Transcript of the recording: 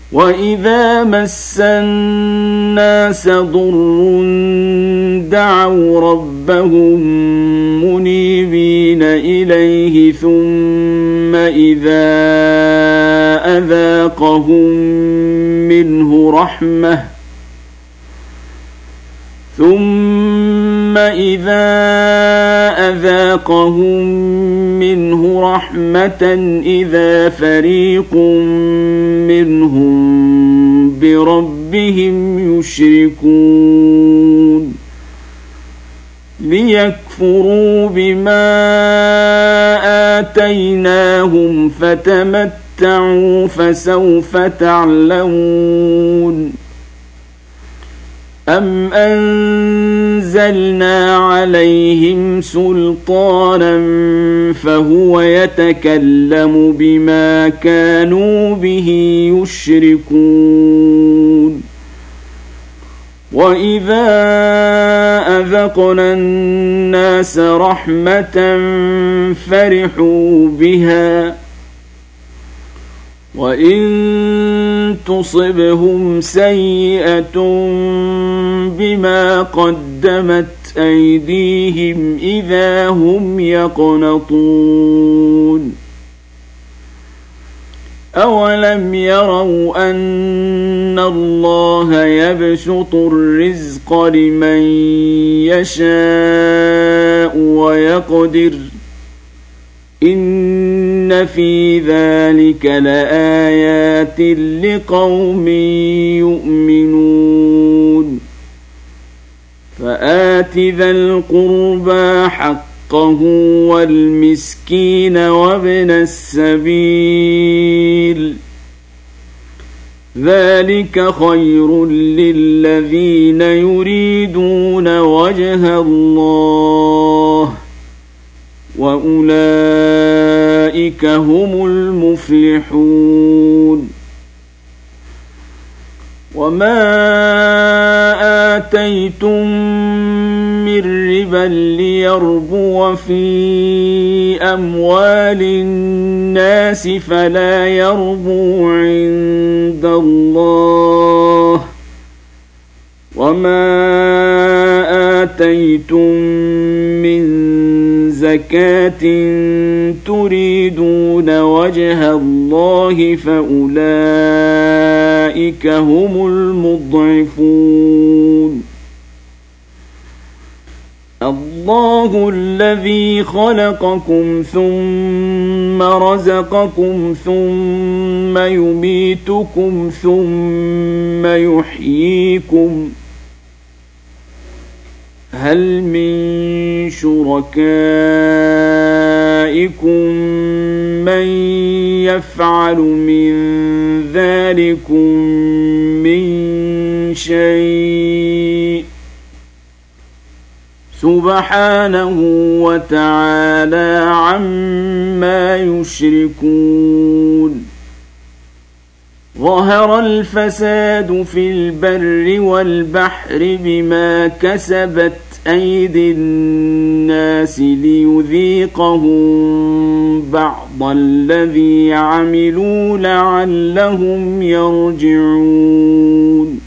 وإذا مس الناس ضر دعوا ربهم منيبين إليه ثم إذا أذاقهم منه رحمة إذا فريق منهم بربهم يشركون ليكفروا بما آتيناهم فتمتعوا فسوف تعلمون أم أنزلنا عليهم سلطانا فهو يتكلم بما كانوا به يشركون وإذا أذقنا الناس رحمة فرحوا بها وإن تصبهم سيئة بما قدمت أيديهم إذا هم يقنطون أولم يروا أن الله يبسط الرزق لمن يشاء ويقدر إن في ذلك لآيات لقوم يؤمنون فآت ذا القربى حقه والمسكين وابن السبيل ذلك خير للذين يريدون وجه الله وأولئك هم المفلحون وما آتيتم من ربا ليربو في أموال الناس فلا يربو عند الله وما آتيتم من زكاة تريدون وجه الله فأولئك هم المضعفون الله الذي خلقكم ثم رزقكم ثم يميتكم ثم يحييكم هل من شركائكم من يفعل من ذلكم من شيء سبحانه وتعالى عما يشركون ظهر الفساد في البر والبحر بما كسبت أيدي الناس ليذيقهم بعض الذي عملوا لعلهم يرجعون